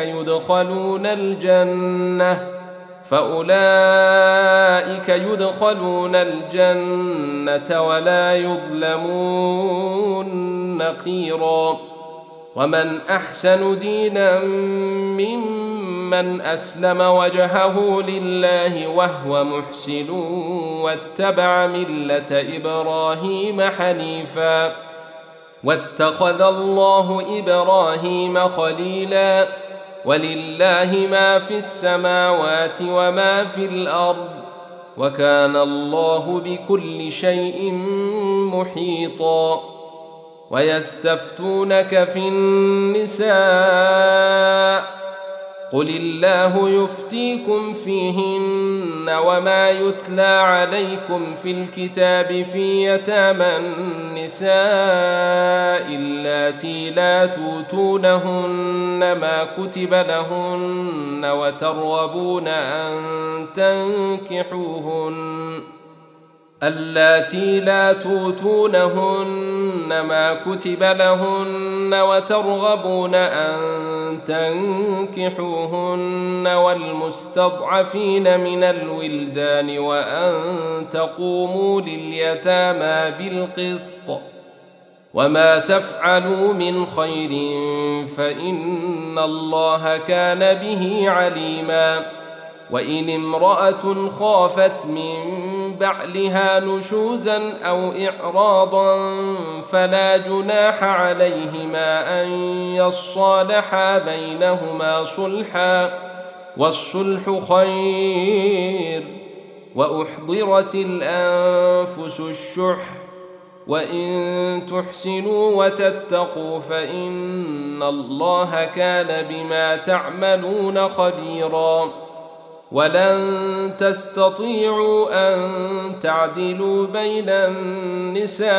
يدخلون الجنة ولا يظلمون نقيرا ومن أحسن دينا ممن أسلم وجهه لله وهو محسن واتبع ملة إبراهيم حنيفا واتخذ الله إبراهيم خليلا ولله ما في السماوات وما في الأرض وكان الله بكل شيء محيطا ويستفتونك في النساء قل الله يفتيكم فيهن وما يتلى عليكم في الكتاب في يتامى النساء اللاتي لا توتونهن ما كتب لهن وترغبون أن تنكحوهن والمستضعفين من الولدان وأن تقوموا لليتامى بالقسط وما تفعلوا من خير فإن الله كان به عليما وإن امرأة خافت من بعلها نشوزا أو إعراضا فلا جناح عليهما أن يصالحا بينهما صلحا والصلح خير وأحضرت الأنفس الشح وإن تحسنوا وتتقوا فإن الله كان بما تعملون خبيرا ولن تستطيعوا أن تعدلوا بين النساء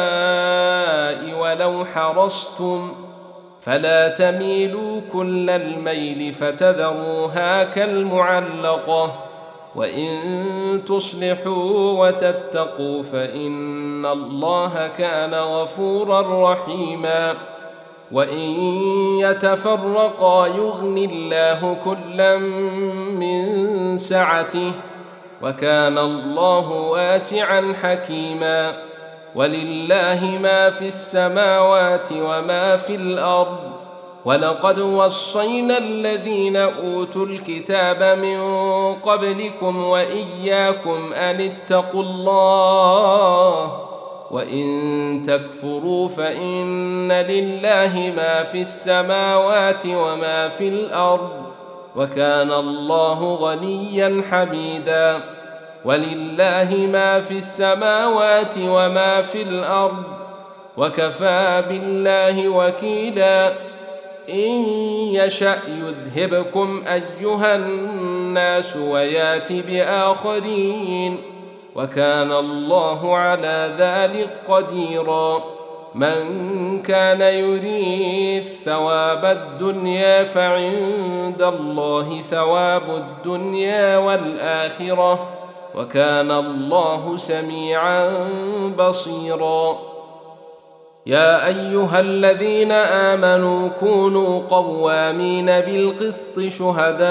ولو حرصتم فلا تميلوا كل الميل فتذروها كالمعلقة وإن تصلحوا وتتقوا فإن الله كان غفورا رحيما وإن يتفرقا يغن الله كلا من سعته وكان الله واسعا حكيما ولله ما في السماوات وما في الأرض ولقد وصينا الذين أوتوا الكتاب من قبلكم وإياكم أن اتقوا الله وإن تكفروا فإن لله ما في السماوات وما في الأرض وكان الله غنيا حميدا ولله ما في السماوات وما في الأرض وكفى بالله وكيلا إن يشأ يذهبكم أيها الناس ويات بآخرين وكان الله على ذلك قديرا من كان يريد ثواب الدنيا فعند الله ثواب الدنيا والآخرة وكان الله سميعا بصيرا يا أيها الذين آمنوا كونوا قوامين بالقسط شهداء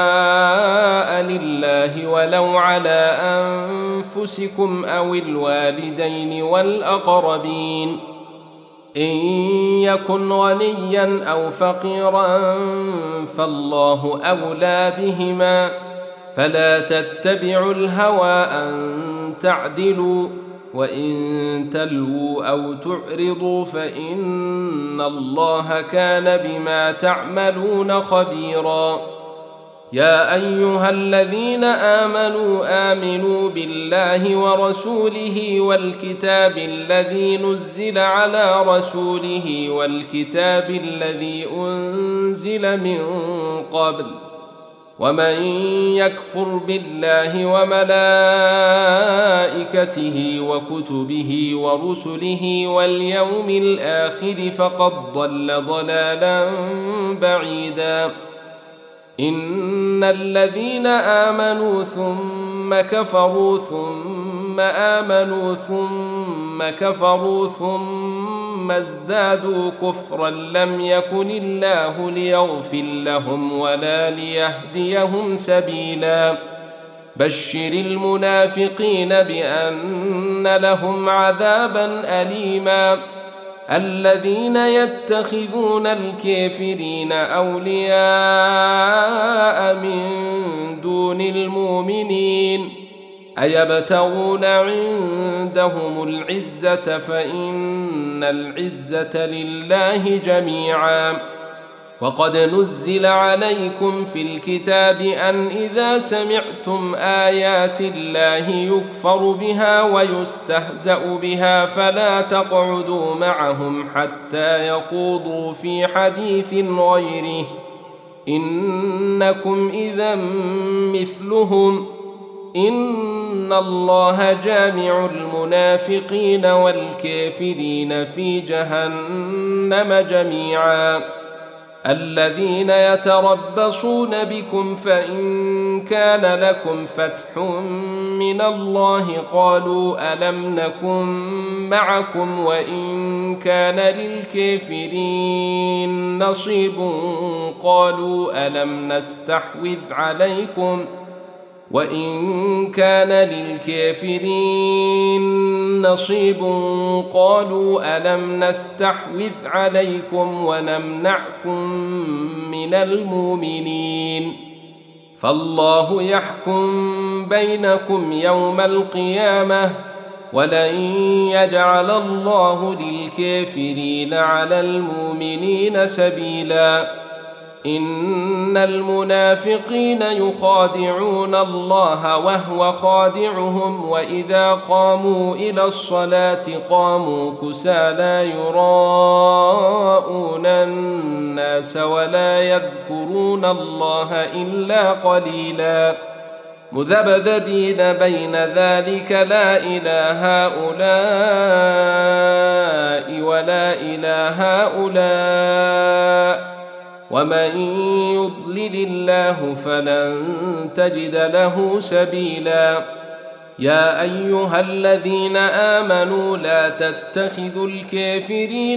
لله ولو على أنفسكم أو الوالدين والأقربين إن يكن غنيا أو فقيرا فالله أولى بهما فلا تتبعوا الهوى أن تعدلوا وإن تلووا أو تعرضوا فإن الله كان بما تعملون خبيرا يا أيها الذين آمنوا بالله ورسوله والكتاب الذي نزل على رسوله والكتاب الذي أنزل من قبل ومن يكفر بالله وملائكته وكتبه ورسله واليوم الآخر فقد ضل ضلالا بعيدا إن الذين آمنوا ثم كفروا ثم آمنوا ثم كفروا ثم ازدادوا كفرا لم يكن الله ليغفر لهم ولا ليهديهم سبيلا بشر المنافقين بأن لهم عذابا أليما الذين يتخذون الكافرين أولياء من دون المؤمنين أيبتغون عندهم العزة فإن العزة لله جميعا وقد نزل عليكم في الكتاب أن إذا سمعتم آيات الله يكفر بها ويستهزأ بها فلا تقعدوا معهم حتى يخوضوا في حديث غيره إنكم إذا مثلهم إن الله جامع المنافقين والكافرين في جهنم جميعا الذين يتربصون بكم فإن كان لكم فتح من الله قالوا ألم نكن معكم وإن كان للكافرين نصيب قالوا ألم نستحوذ عليكم وإن كان للكافرين نصيب قالوا ألم نستحوذ عليكم ونمنعكم من المؤمنين فالله يحكم بينكم يوم القيامة ولن يجعل الله للكافرين على المؤمنين سبيلا إن المنافقين يخادعون الله وهو خادعهم وإذا قاموا إلى الصلاة قاموا كسالى يراءون الناس ولا يذكرون الله إلا قليلا مذبذبين بين ذلك لا إلى هؤلاء ولا إلى هؤلاء ومن يضلل الله فلن تجد له سبيلا يا أيها الذين آمنوا لا تتخذوا الكافرين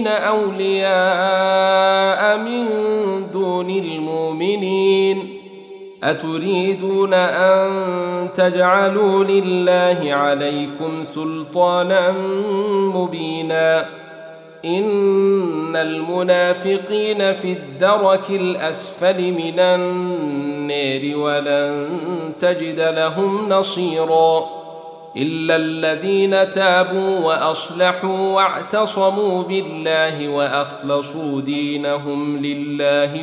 أولياء من دون المؤمنين أتريدون أن تجعلوا لله عليكم سلطانا مبينا إن المنافقين في الدرك الأسفل من النار ولن تجد لهم نصيرا إلا الذين تابوا وأصلحوا واعتصموا بالله وأخلصوا دينهم لله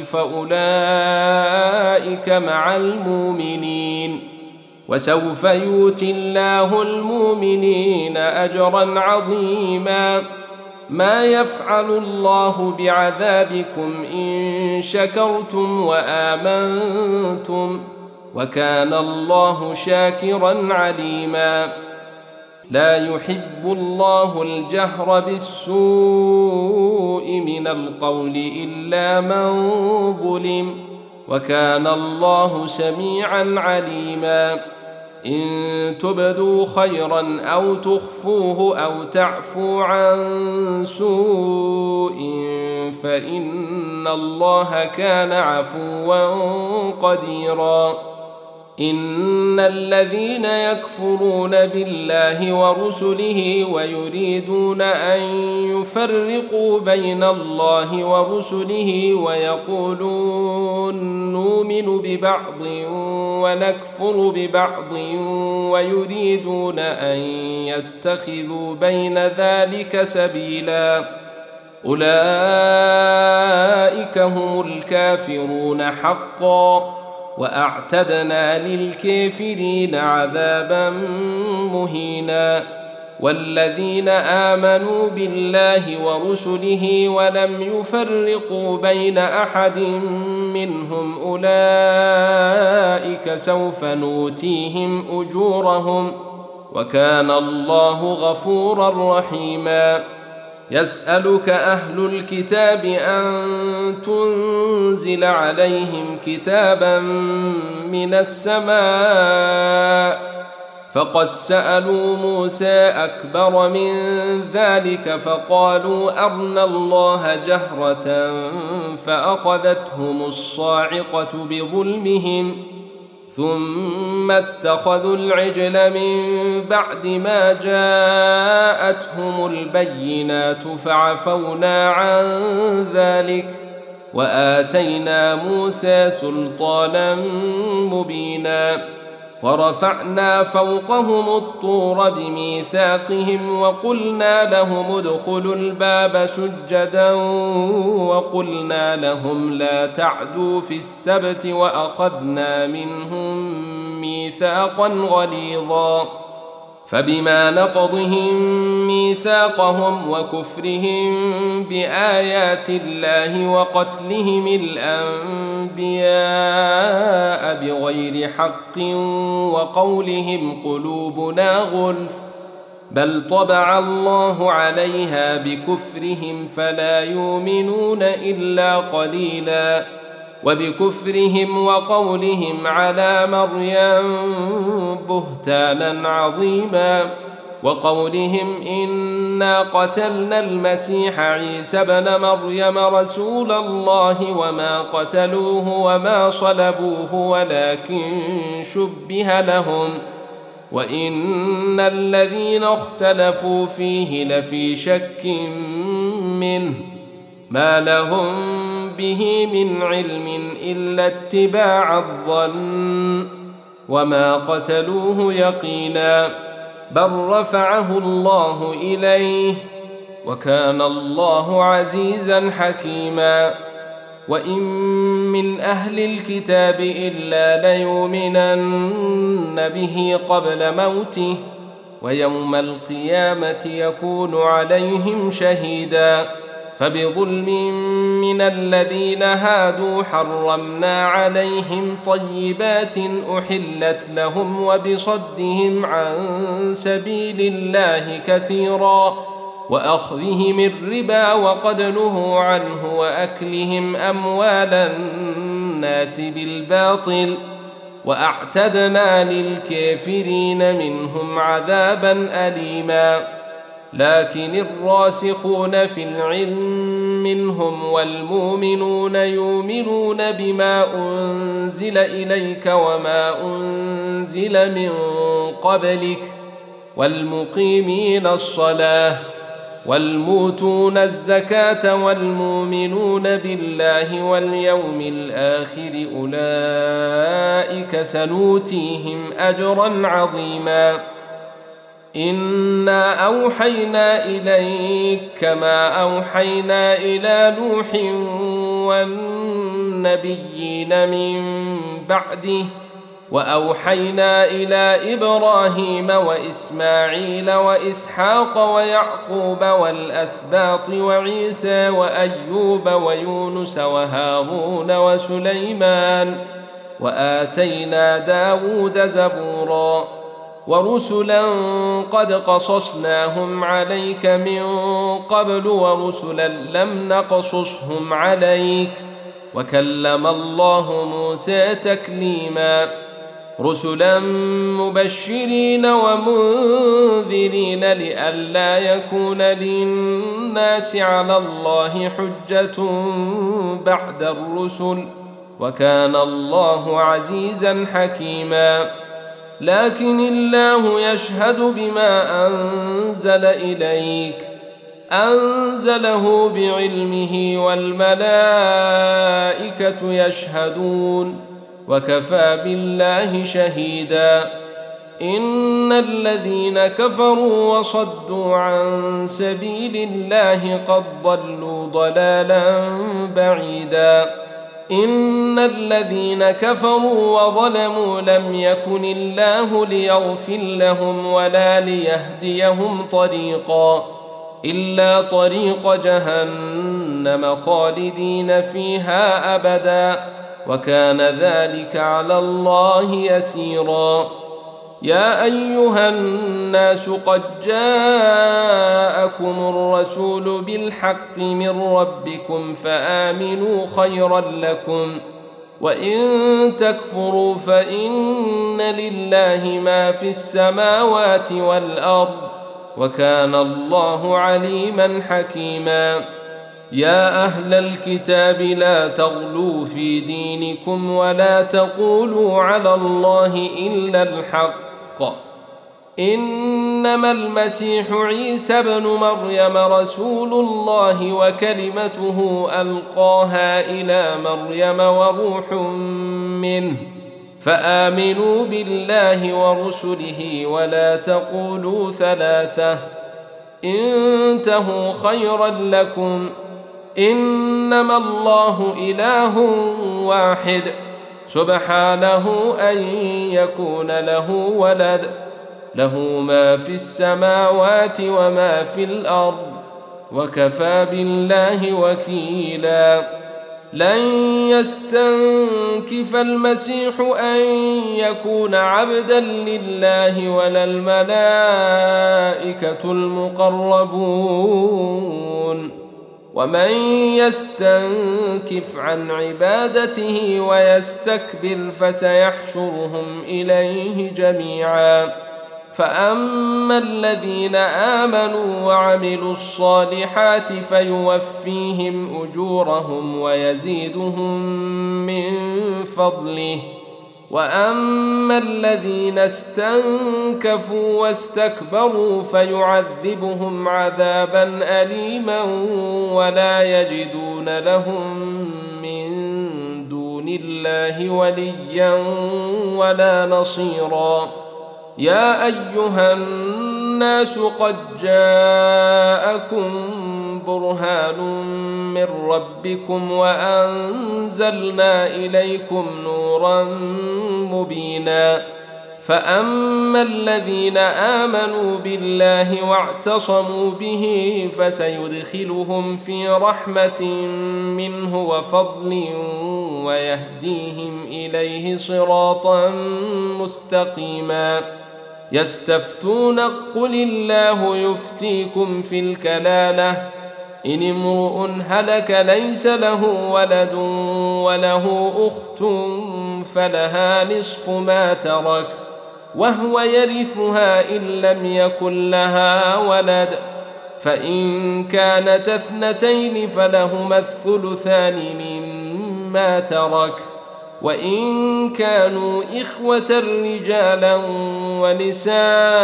فأولئك مع المؤمنين وسوف يؤتي الله المؤمنين أجرا عظيما ما يفعل الله بعذابكم إن شكرتم وآمنتم وكان الله شاكرا عليما لا يحب الله الجهر بالسوء من القول إلا من ظلم وكان الله سميعا عليما إن تبدوا خيرا أو تخفوه أو تعفو عن سوء فإن الله كان عفوا قديرا إن الذين يكفرون بالله ورسله ويريدون أن يفرقوا بين الله ورسله ويقولون نؤمن ببعض ونكفر ببعض ويريدون أن يتخذوا بين ذلك سبيلا أولئك هم الكافرون حقا وأعتدنا للكافرين عذابا مهينا والذين آمنوا بالله ورسله ولم يفرقوا بين أحد منهم أولئك سوف نؤتيهم أجورهم وكان الله غفورا رحيما يسألك أهل الكتاب أن تنزل عليهم كتابا من السماء فقد سألوا موسى أكبر من ذلك فقالوا أرنا الله جهرة فأخذتهم الصاعقة بظلمهم ثم اتخذوا العجل من بعد ما جاءتهم البينات فعفونا عن ذلك وآتينا موسى سلطانا مبينا ورفعنا فوقهم الطور بميثاقهم وقلنا لهم ادخلوا الباب سجدا وقلنا لهم لا تعدوا في السبت وأخذنا منهم ميثاقا غليظا فبما نقضهم ميثاقهم وكفرهم بآيات الله وقتلهم الأنبياء بغير حق وقولهم قلوبنا غلف بل طبع الله عليها بكفرهم فلا يؤمنون إلا قليلا وبكفرهم وقولهم على مريم بهتانا عظيما وقولهم إنا قتلنا المسيح عيسى ابن مريم رسول الله وما قتلوه وما صلبوه ولكن شبه لهم وإن الذين اختلفوا فيه لفي شك منه ما لهم به من علم إلا اتباع الظن وما قتلوه يقينا بل رفعه الله إليه وكان الله عزيزا حكيما وإن من أهل الكتاب إلا ليؤمنن به قبل موته ويوم القيامة يكون عليهم شهيدا فبظلم من الذين هادوا حرمنا عليهم طيبات أحلت لهم وبصدهم عن سبيل الله كثيرا وأخذهم الربا وقد نهوا عنه وأكلهم أموال الناس بالباطل وأعتدنا للكافرين منهم عذابا أليما لكن الراسخون في العلم منهم والمؤمنون يؤمنون بما أنزل إليك وما أنزل من قبلك والمقيمين الصلاة والموتون الزكاة والمؤمنون بالله واليوم الآخر أولئك سنؤتيهم أجرا عظيما إنا أوحينا إليك كما أوحينا إلى نوح والنبيين من بعده وأوحينا إلى إبراهيم وإسماعيل وإسحاق ويعقوب والأسباط وعيسى وأيوب ويونس وهارون وسليمان وآتينا داود زبورا ورسلا قد قصصناهم عليك من قبل ورسلا لم نقصصهم عليك وكلم الله موسى تكليما رسلا مبشرين ومنذرين لئلا يكون للناس على الله حجة بعد الرسل وكان الله عزيزا حكيما لكن الله يشهد بما أنزل إليك أنزله بعلمه والملائكة يشهدون وكفى بالله شهيدا إن الذين كفروا وصدوا عن سبيل الله قد ضلوا ضلالا بعيدا إن الذين كفروا وظلموا لم يكن الله ليغفر لهم ولا ليهديهم طريقا إلا طريق جهنم خالدين فيها أبدا وكان ذلك على الله يسيرا يا أيها الناس قد جاءكم الرسول بالحق من ربكم فآمنوا خيرا لكم وإن تكفروا فإن لله ما في السماوات والأرض وكان الله عليما حكيما يا أهل الكتاب لا تغلوا في دينكم ولا تقولوا على الله إلا الحق إنما المسيح عيسى ابن مريم رسول الله وكلمته ألقاها إلى مريم وروح منه فآمنوا بالله ورسله ولا تقولوا ثلاثة انتهوا خيرا لكم إنما الله إله واحد سبحانه أن يكون له ولد له ما في السماوات وما في الأرض وكفى بالله وكيلا. لن يستنكف المسيح أن يكون عبدا لله ولا الملائكة المقربون، ومن يستنكف عن عبادته ويستكبر فسيحشرهم إليه جميعا. فأما الذين آمنوا وعملوا الصالحات فيوفيهم أجورهم ويزيدهم من فضله، وأما الذين استنكفوا واستكبروا فيعذبهم عذابا أليما ولا يجدون لهم من دون الله وليا ولا نصيرا. يا أيها الناس قد جاءكم برهان من ربكم وأنزلنا إليكم نورا مبينا. فأما الذين آمنوا بالله واعتصموا به فسيدخلهم في رحمة منه وفضل ويهديهم إليه صراطا مستقيما. يستفتون قل الله يفتيكم في الكلالة إن امرؤ هلك ليس له ولد وله أخت فلها نصف ما ترك وهو يرثها إن لم يكن لها ولد، فإن كانت اثنتين فلهما الثلثان مما ترك، وإن كانوا إخوة رجالا ونساء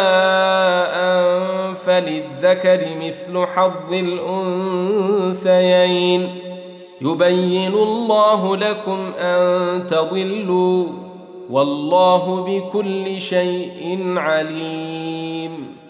فللذكر مثل حظ الأنثيين. يبين الله لكم أن تضلوا والله بكل شيء عليم.